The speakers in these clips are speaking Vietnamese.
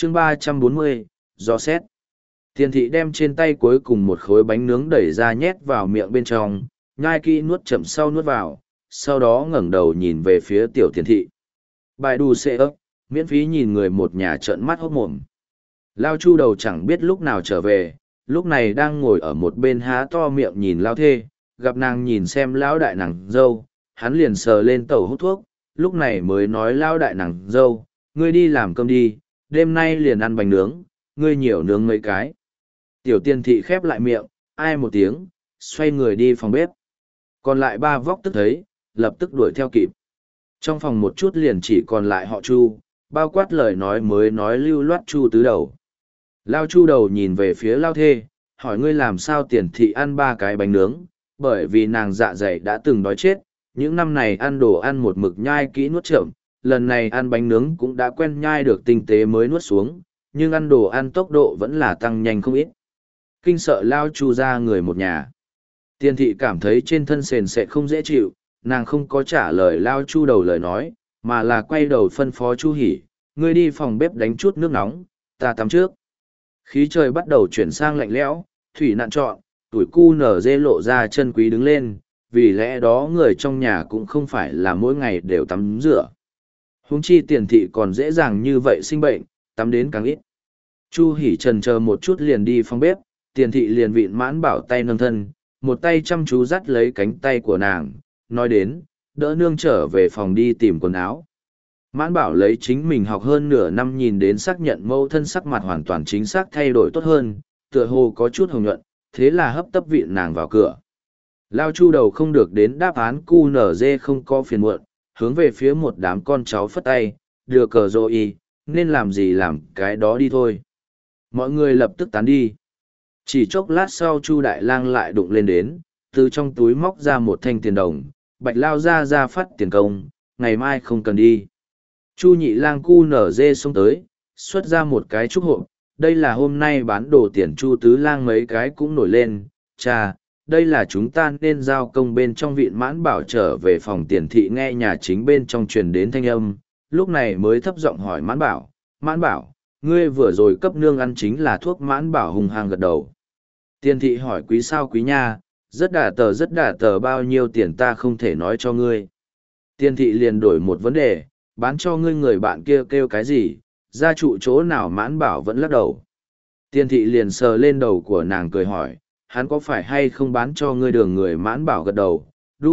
chương 340, do xét. Tiền thị đem trên tay cuối cùng một khối bánh nướng đẩy ra nhét vào miệng bên trong, nhai kỹ nuốt chậm sau nuốt vào, sau đó ngẩng đầu nhìn về phía tiểu tiền thị. Bài đù xệ ấp, miễn phí nhìn người một nhà trợn mắt hốt mồm. Lao Chu đầu chẳng biết lúc nào trở về, lúc này đang ngồi ở một bên há to miệng nhìn Lao thê, gặp nàng nhìn xem lão đại nàng dâu, hắn liền sờ lên tẩu hút thuốc, lúc này mới nói Lao đại nàng dâu, ngươi đi làm cơm đi, đêm nay liền ăn bánh nướng, ngươi nhiều nướng mấy cái. Tiểu tiền thị khép lại miệng, ai một tiếng, xoay người đi phòng bếp. Còn lại ba vóc tức thấy, lập tức đuổi theo kịp. Trong phòng một chút liền chỉ còn lại họ Chu, bao quát lời nói mới nói lưu loát Chu tứ đầu. Lao Chu đầu nhìn về phía Lao thê, hỏi ngươi làm sao tiền thị ăn ba cái bánh nướng, bởi vì nàng dạ dày đã từng đói chết, những năm này ăn đồ ăn một mực nhai kỹ nuốt chậm, lần này ăn bánh nướng cũng đã quen nhai được tinh tế mới nuốt xuống, nhưng ăn đồ ăn tốc độ vẫn là tăng nhanh không ít. Kinh sợ Lao Chu ra người một nhà. Tiền thị cảm thấy trên thân sền sệt không dễ chịu, nàng không có trả lời Lao Chu đầu lời nói, mà là quay đầu phân phó Chu Hỉ, ngươi đi phòng bếp đánh chút nước nóng, ta tắm trước. Khí trời bắt đầu chuyển sang lạnh lẽo, thủy nạn trọn, tuổi cu nở dê lộ ra chân quý đứng lên, vì lẽ đó người trong nhà cũng không phải là mỗi ngày đều tắm rửa. Huống chi tiền thị còn dễ dàng như vậy sinh bệnh, tắm đến càng ít. Chu Hỉ trần chờ một chút liền đi phòng bếp, tiền thị liền vịn Mãn Bảo tay nâng thân, một tay chăm chú dắt lấy cánh tay của nàng, nói đến, đỡ nương trở về phòng đi tìm quần áo. Mãn Bảo lấy chính mình học hơn nửa năm nhìn đến xác nhận mẫu thân sắc mặt hoàn toàn chính xác thay đổi tốt hơn, tựa hồ có chút hồng nhuận, thế là hấp tấp vịn nàng vào cửa. Lao Chu đầu không được đến đáp án cu nở dê không có phiền muộn, hướng về phía một đám con cháu phất tay, đưa cờ rô y, nên làm gì làm cái đó đi thôi. Mọi người lập tức tán đi. Chỉ chốc lát sau Chu Đại Lang lại đụng lên đến, từ trong túi móc ra một thanh tiền đồng, Bạch Lao ra phát tiền công, ngày mai không cần đi. Chu Nhị Lang cu nở dê xông tới, xuất ra một cái trúc hộp, đây là hôm nay bán đồ tiền. Chu Tứ Lang mấy cái cũng nổi lên, cha, đây là chúng ta nên giao công. Bên trong viện Mãn Bảo trở về phòng tiền thị nghe nhà chính bên trong truyền đến thanh âm, lúc này mới thấp giọng hỏi Mãn Bảo, ngươi vừa rồi cấp nương ăn chính là thuốc. Mãn Bảo hùng hăng gật đầu. Tiền thị hỏi quý sao quý nha, rất đà tờ bao nhiêu tiền ta không thể nói cho ngươi. Tiền thị liền đổi một vấn đề, bán cho ngươi người bạn kia kêu cái gì, gia trụ chỗ nào. Mãn Bảo vẫn lắc đầu. Tiền thị liền sờ lên đầu của nàng cười hỏi, hắn có phải hay không bán cho ngươi đường người. Mãn Bảo gật đầu,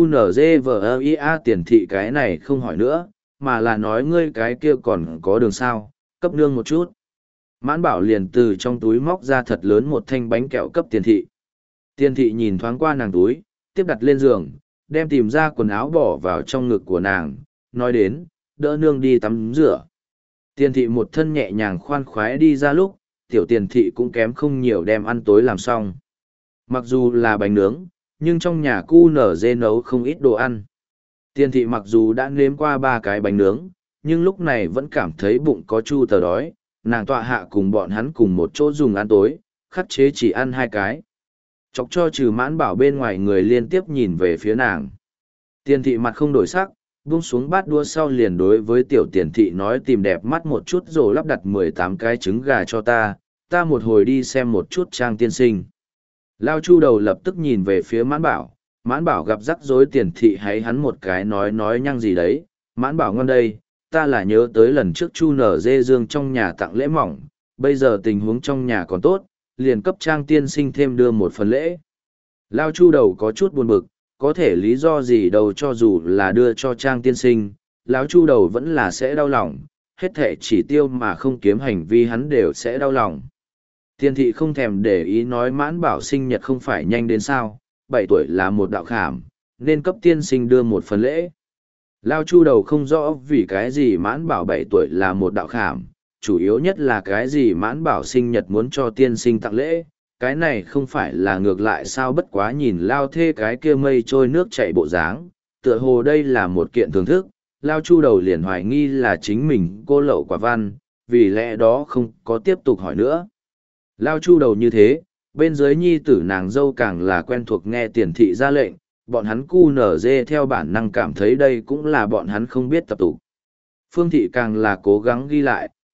DUNZVIA. Tiền thị cái này không hỏi nữa, mà là nói ngươi cái kia còn có đường sao, cấp nương một chút. Mãn Bảo liền từ trong túi móc ra thật lớn một thanh bánh kẹo cấp tiền thị. Tiền thị nhìn thoáng qua nàng túi, tiếp đặt lên giường, đem tìm ra quần áo bỏ vào trong ngực của nàng, nói đến, đỡ nương đi tắm rửa. Tiền thị một thân nhẹ nhàng khoan khoái đi ra lúc, tiểu tiền thị cũng kém không nhiều đem ăn tối làm xong. Mặc dù là bánh nướng, nhưng trong nhà cu nở dê nấu không ít đồ ăn. Tiền thị mặc dù đã nếm qua 3 cái bánh nướng, nhưng lúc này vẫn cảm thấy bụng có chu tờ đói, nàng tọa hạ cùng bọn hắn cùng một chỗ dùng ăn tối, khắc chế chỉ ăn 2 cái. Chọc cho trừ Mãn Bảo bên ngoài người liên tiếp nhìn về phía nàng. Tiền thị mặt không đổi sắc, buông xuống bát đũa sau liền đối với tiểu tiền thị nói tìm đẹp mắt một chút rồi lắp đặt 18 cái trứng gà cho ta một hồi đi xem một chút Trang tiên sinh. Lao Chu đầu lập tức nhìn về phía Mãn Bảo gặp rắc rối tiền thị hay hắn một cái nói nhăng gì đấy. Mãn Bảo ngon đây, ta là nhớ tới lần trước Chu nở dê dương trong nhà tặng lễ mỏng, bây giờ tình huống trong nhà còn tốt, liền cấp Trang tiên sinh thêm đưa một phần lễ. Lao Chu đầu có chút buồn bực, có thể lý do gì đâu, cho dù là đưa cho Trang tiên sinh, lão Chu đầu vẫn là sẽ đau lòng, hết thể chỉ tiêu mà không kiếm hành vi hắn đều sẽ đau lòng. Tiền thị không thèm để ý nói Mãn Bảo sinh nhật không phải nhanh đến sao, 7 tuổi là một đạo khảm, nên cấp tiên sinh đưa một phần lễ. Lao Chu đầu không rõ vì cái gì Mãn Bảo 7 tuổi là một đạo khảm, chủ yếu nhất là cái gì Mãn Bảo sinh nhật muốn cho tiên sinh tặng lễ, cái này không phải là ngược lại sao. Bất quá nhìn Lao thê cái kia mây trôi nước chảy bộ dáng, tựa hồ đây là một kiện thưởng thức, Lao Chu đầu liền hoài nghi là chính mình cô lậu quả văn, vì lẽ đó không có tiếp tục hỏi nữa. Lao Chu đầu như thế, bên dưới nhi tử nàng dâu càng là quen thuộc nghe tiền thị ra lệnh, bọn hắn cu nở dê theo bản năng cảm thấy đây cũng là bọn hắn không biết tập tục. Phương thị càng là cố gắng ghi lại,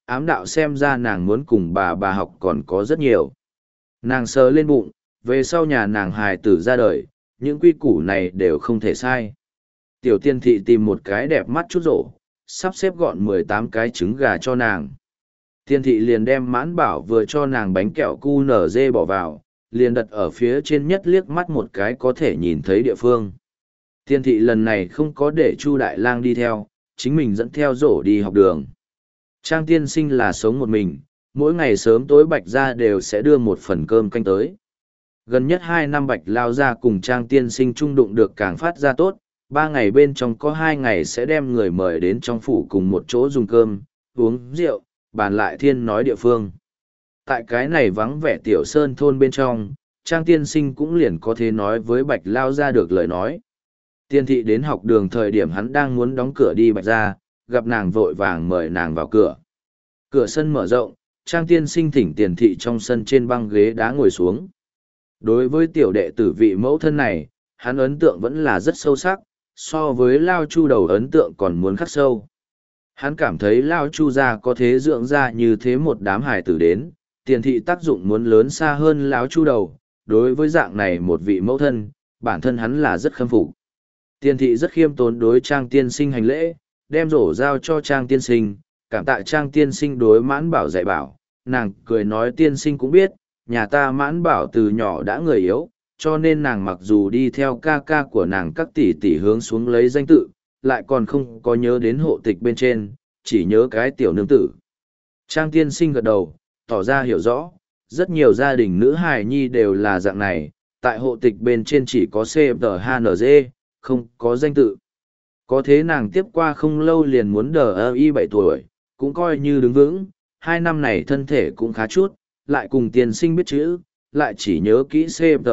ám đạo xem ra nàng muốn cùng bà học còn có rất nhiều. Nàng sờ lên bụng, về sau nhà nàng hài tử ra đời, những quy củ này đều không thể sai. Tiểu tiên thị tìm một cái đẹp mắt chút rổ, sắp xếp gọn 18 cái trứng gà cho nàng. Tiên thị liền đem Mãn Bảo vừa cho nàng bánh kẹo cu nở dê bỏ vào, liền đặt ở phía trên nhất liếc mắt một cái có thể nhìn thấy địa phương. Tiên thị lần này không có để Chu Đại Lang đi theo, chính mình dẫn theo rổ đi học đường. Trang tiên sinh là sống một mình, mỗi ngày sớm tối Bạch gia đều sẽ đưa một phần cơm canh tới. Gần nhất 2 năm Bạch lao ra cùng Trang tiên sinh trung đụng được càng phát ra tốt, 3 ngày bên trong có 2 ngày sẽ đem người mời đến trong phủ cùng một chỗ dùng cơm, uống rượu, bàn lại thiên nói địa phương. Tại cái này vắng vẻ tiểu sơn thôn bên trong, Trang tiên sinh cũng liền có thể nói với Bạch lao ra được lời nói. Tiên thị đến học đường thời điểm hắn đang muốn đóng cửa đi Bạch ra, gặp nàng vội vàng mời nàng vào cửa. Cửa sân mở rộng, Trang tiên sinh thỉnh tiền thị trong sân trên băng ghế đá ngồi xuống. Đối với tiểu đệ tử vị mẫu thân này, hắn ấn tượng vẫn là rất sâu sắc, so với Lao Chu đầu ấn tượng còn muốn khắc sâu. Hắn cảm thấy Lao Chu gia có thế dưỡng ra như thế một đám hài tử đến, tiền thị tác dụng muốn lớn xa hơn Lão Chu đầu, đối với dạng này một vị mẫu thân, bản thân hắn là rất khâm phục. Tiền thị rất khiêm tốn đối Trang tiên sinh hành lễ, đem rổ giao cho Trang tiên sinh, cảm tạ Trang tiên sinh đối Mãn Bảo dạy bảo, nàng cười nói tiên sinh cũng biết, nhà ta Mãn Bảo từ nhỏ đã người yếu, cho nên nàng mặc dù đi theo ca ca của nàng các tỷ tỷ hướng xuống lấy danh tự, lại còn không có nhớ đến hộ tịch bên trên, chỉ nhớ cái tiểu nương tử. Trang tiên sinh gật đầu, tỏ ra hiểu rõ, rất nhiều gia đình nữ hài nhi đều là dạng này, tại hộ tịch bên trên chỉ có CFTHNG, không có danh tự. Có thế nàng tiếp qua không lâu liền muốn DI 7 tuổi, cũng coi như đứng vững, 2 năm này thân thể cũng khá chút, lại cùng tiên sinh biết chữ, lại chỉ nhớ kỹ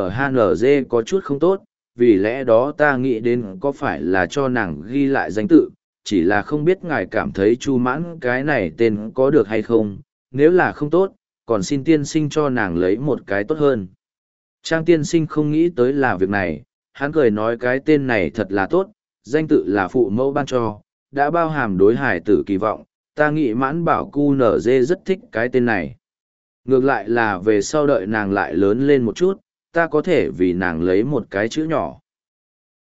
CFTHNG có chút không tốt, vì lẽ đó ta nghĩ đến có phải là cho nàng ghi lại danh tự, chỉ là không biết ngài cảm thấy Chu Mãn cái này tên có được hay không, nếu là không tốt, còn xin tiên sinh cho nàng lấy một cái tốt hơn. Trang tiên sinh không nghĩ tới là việc này, hắn cười nói cái tên này thật là tốt, danh tự là phụ mẫu ban cho, đã bao hàm đối hải tử kỳ vọng, ta nghĩ Mãn Bảo cu nở dê rất thích cái tên này. Ngược lại là về sau đợi nàng lại lớn lên một chút, ta có thể vì nàng lấy một cái chữ nhỏ.